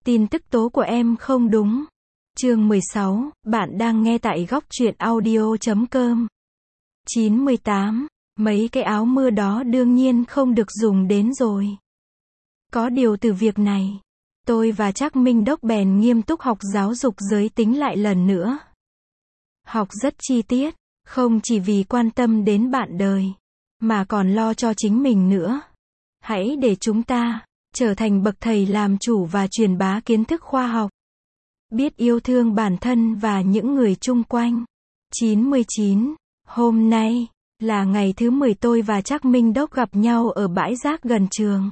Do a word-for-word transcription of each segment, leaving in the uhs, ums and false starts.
Tin tức tố của em không đúng. Chương mười sáu, bạn đang nghe tại góc truyện audio chấm com. chín mươi tám, mấy cái áo mưa đó đương nhiên không được dùng đến rồi. Có điều từ việc này, tôi và Trác Minh Đốc bèn nghiêm túc học giáo dục giới tính lại lần nữa. Học rất chi tiết, không chỉ vì quan tâm đến bạn đời, mà còn lo cho chính mình nữa. Hãy để chúng ta trở thành bậc thầy làm chủ và truyền bá kiến thức khoa học. Biết yêu thương bản thân và những người chung quanh. chín mươi chín. Hôm nay là ngày thứ mười tôi và Trác Minh Đốc gặp nhau ở bãi rác gần trường.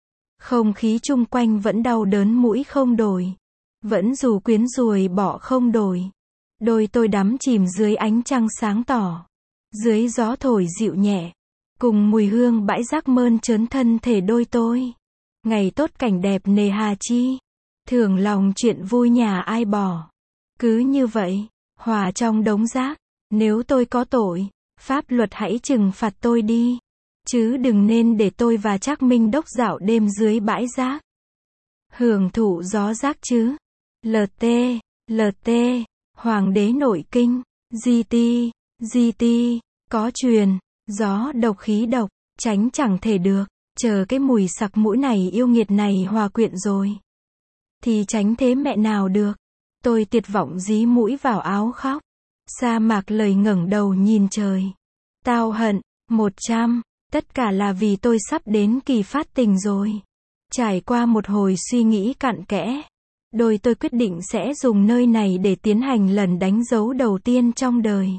Không khí chung quanh vẫn đau đớn mũi không đổi. Vẫn dù quyến ruồi bỏ không đổi. Đôi tôi đắm chìm dưới ánh trăng sáng tỏ. Dưới gió thổi dịu nhẹ. Cùng mùi hương bãi rác mơn trớn thân thể đôi tôi. Ngày tốt cảnh đẹp nề hà chi. Thường lòng chuyện vui nhà ai bỏ. Cứ như vậy, hòa trong đống rác. Nếu tôi có tội, pháp luật hãy trừng phạt tôi đi. Chứ đừng nên để tôi và Trác Minh Đốc dạo đêm dưới bãi rác. Hưởng thụ gió rác chứ. lờ tê, lờ tê, Hoàng đế nội kinh, giê tê, giê tê, có truyền, gió độc khí độc, tránh chẳng thể được, chờ cái mùi sặc mũi này yêu nghiệt này hòa quyện rồi. Thì tránh thế mẹ nào được. Tôi tuyệt vọng dí mũi vào áo khóc. Sa mạc lời ngẩng đầu nhìn trời. Tao hận, một trăm, tất cả là vì tôi sắp đến kỳ phát tình rồi. Trải qua một hồi suy nghĩ cặn kẽ, đôi tôi quyết định sẽ dùng nơi này để tiến hành lần đánh dấu đầu tiên trong đời.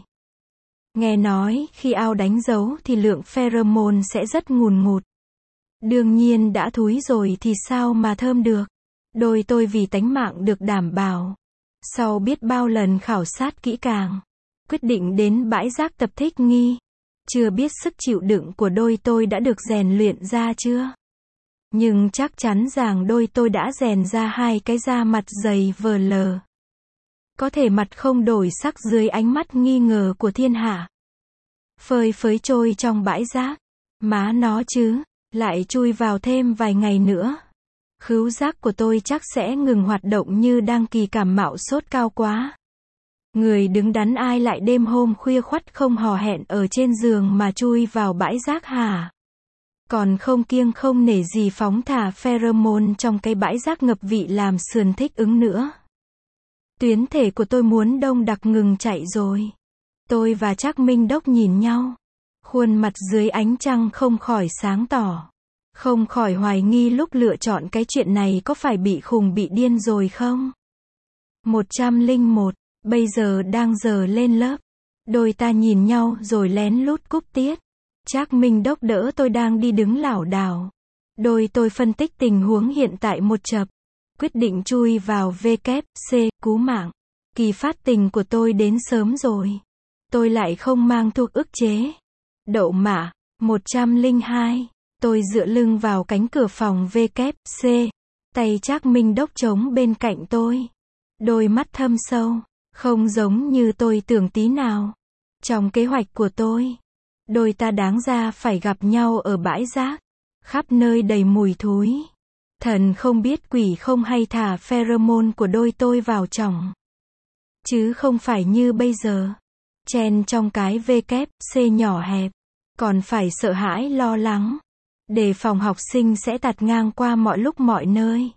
Nghe nói, khi ao đánh dấu thì lượng pheromone sẽ rất ngùn ngụt. Đương nhiên đã thúi rồi thì sao mà thơm được. Đôi tôi vì tánh mạng được đảm bảo. Sau biết bao lần khảo sát kỹ càng, quyết định đến bãi rác tập thích nghi. Chưa biết sức chịu đựng của đôi tôi đã được rèn luyện ra chưa. Nhưng chắc chắn rằng đôi tôi đã rèn ra hai cái da mặt dày vờ lờ. Có thể mặt không đổi sắc dưới ánh mắt nghi ngờ của thiên hạ. Phơi phới trôi trong bãi rác. Má nó chứ, lại chui vào thêm vài ngày nữa. Khứu giác của tôi chắc sẽ ngừng hoạt động như đang kỳ cảm mạo sốt cao quá. Người đứng đắn ai lại đêm hôm khuya khoắt không hò hẹn ở trên giường mà chui vào bãi rác hả? Còn không kiêng không nể gì phóng thả pheromone trong cái bãi rác ngập vị làm sườn thích ứng nữa. Tuyến thể của tôi muốn đông đặc ngừng chạy rồi. Tôi và Trác Minh Đốc nhìn nhau. Khuôn mặt dưới ánh trăng không khỏi sáng tỏ. Không khỏi hoài nghi lúc lựa chọn cái chuyện này có phải bị khùng bị điên rồi không? một trăm lẻ một, bây giờ đang giờ lên lớp. Đôi ta nhìn nhau rồi lén lút cúp tiết. Trác Minh Đốc đỡ tôi đang đi đứng lảo đảo. Đôi tôi phân tích tình huống hiện tại một chập. Quyết định chui vào vê kép xê, cứu mạng. Kỳ phát tình của tôi đến sớm rồi. Tôi lại không mang thuốc ức chế. Đậu mạ, một trăm lẻ hai. Tôi dựa lưng vào cánh cửa phòng vê kép xê. Tay Trác Minh Đốc trống bên cạnh tôi. Đôi mắt thâm sâu. Không giống như tôi tưởng tí nào. Trong kế hoạch của tôi, đôi ta đáng ra phải gặp nhau ở bãi rác. Khắp nơi đầy mùi thối. Thần không biết quỷ không hay thả pheromone của đôi tôi vào chỏng. Chứ không phải như bây giờ. Chen trong cái vê kép xê nhỏ hẹp. Còn phải sợ hãi lo lắng. Đề phòng học sinh sẽ tạt ngang qua mọi lúc mọi nơi.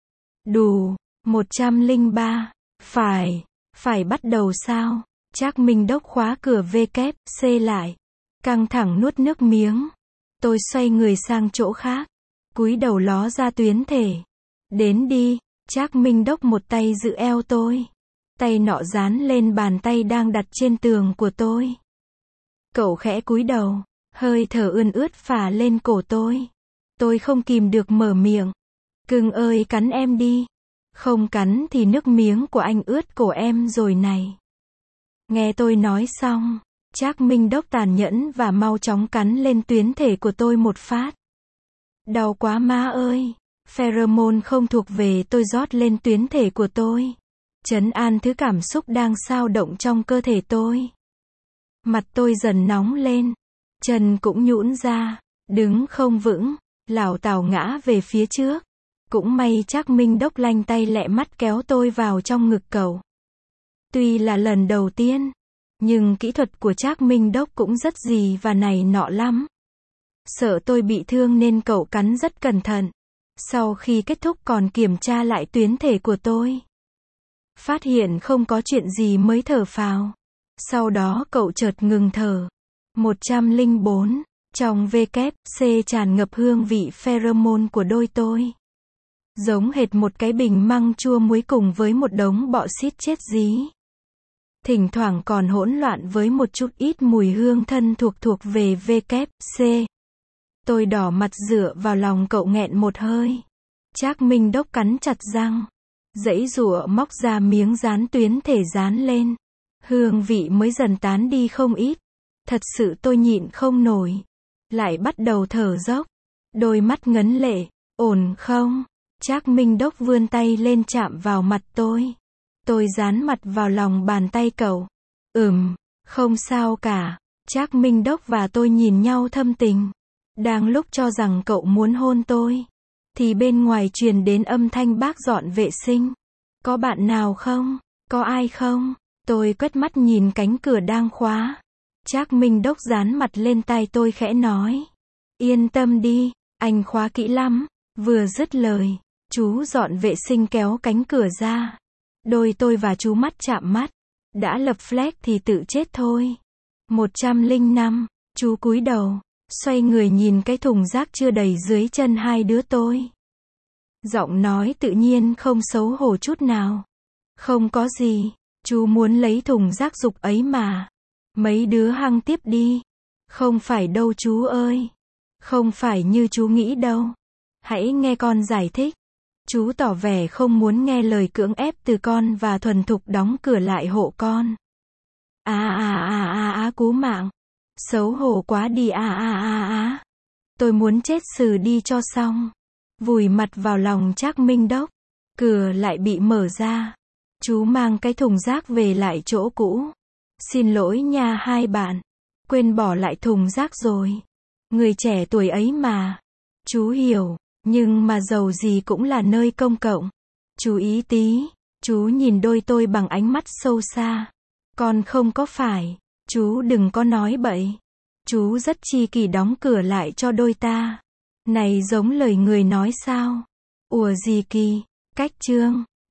Đủ, một trăm lẻ ba. Phải, phải bắt đầu sao? Trác Minh Đốc khóa cửa vê kép xê lại. Căng thẳng nuốt nước miếng. Tôi xoay người sang chỗ khác. Cúi đầu ló ra tuyến thể. Đến đi, Trác Minh Đốc một tay giữ eo tôi. Tay nọ dán lên bàn tay đang đặt trên tường của tôi. Cậu khẽ cúi đầu. Hơi thở ươn ướt phả lên cổ tôi. Tôi không kìm được mở miệng. Cưng ơi cắn em đi. Không cắn thì nước miếng của anh ướt cổ em rồi này. Nghe tôi nói xong, Trác Minh Đốc tàn nhẫn và mau chóng cắn lên tuyến thể của tôi một phát. Đau quá má ơi. Pheromone không thuộc về tôi rót lên tuyến thể của tôi. Trấn an thứ cảm xúc đang xao động trong cơ thể tôi. Mặt tôi dần nóng lên. Chân cũng nhũn ra. Đứng không vững. Lảo tảo ngã về phía trước. Cũng may Trác Minh Đốc lanh tay lẹ mắt kéo tôi vào trong ngực cậu. Tuy là lần đầu tiên, nhưng kỹ thuật của Trác Minh Đốc cũng rất gì và này nọ lắm. Sợ tôi bị thương nên cậu cắn rất cẩn thận. Sau khi kết thúc còn kiểm tra lại tuyến thể của tôi. Phát hiện không có chuyện gì mới thở phào. Sau đó cậu chợt ngừng thở. một trăm lẻ bốn. Trong vê kép xê tràn ngập hương vị pheromone của đôi tôi. Giống hệt một cái bình măng chua muối cùng với một đống bọ xít chết dí. Thỉnh thoảng còn hỗn loạn với một chút ít mùi hương thân thuộc thuộc về vê kép xê. Tôi đỏ mặt dựa vào lòng cậu nghẹn một hơi. Trác Minh Đốc cắn chặt răng. Giãy giụa móc ra miếng dán tuyến thể dán lên. Hương vị mới dần tán đi không ít. Thật sự tôi nhịn không nổi. Lại bắt đầu thở dốc. Đôi mắt ngấn lệ. Ổn không? Trác Minh Đốc vươn tay lên chạm vào mặt tôi. Tôi dán mặt vào lòng bàn tay cậu. Ừm, không sao cả. Trác Minh Đốc và tôi nhìn nhau thâm tình. Đang lúc cho rằng cậu muốn hôn tôi, thì bên ngoài truyền đến âm thanh bác dọn vệ sinh. Có bạn nào không? Có ai không? Tôi quét mắt nhìn cánh cửa đang khóa. Trác Minh Đốc dán mặt lên tai tôi khẽ nói. Yên tâm đi, anh khóa kỹ lắm. Vừa dứt lời, chú dọn vệ sinh kéo cánh cửa ra. Đôi tôi và chú mắt chạm mắt. Đã lập flag thì tự chết thôi. một trăm lẻ năm. Chú cúi đầu, xoay người nhìn cái thùng rác chưa đầy dưới chân hai đứa tôi. Giọng nói tự nhiên không xấu hổ chút nào. Không có gì, chú muốn lấy thùng rác dục ấy mà. Mấy đứa hăng tiếp đi. Không phải đâu chú ơi. Không phải như chú nghĩ đâu. Hãy nghe con giải thích. Chú tỏ vẻ không muốn nghe lời cưỡng ép từ con và thuần thục đóng cửa lại hộ con. À à à à à cú mạng. Xấu hổ quá đi à à à à. Tôi muốn chết sừ đi cho xong. Vùi mặt vào lòng Trác Minh Đốc. Cửa lại bị mở ra. Chú mang cái thùng rác về lại chỗ cũ. Xin lỗi nha hai bạn. Quên bỏ lại thùng rác rồi. Người trẻ tuổi ấy mà. Chú hiểu. Nhưng mà dầu gì cũng là nơi công cộng. Chú ý tí. Chú nhìn đôi tôi bằng ánh mắt sâu xa. Con không có phải. Chú đừng có nói bậy. Chú rất chi kỷ đóng cửa lại cho đôi ta. Này giống lời người nói sao? Ủa gì kỳ. Cách chương.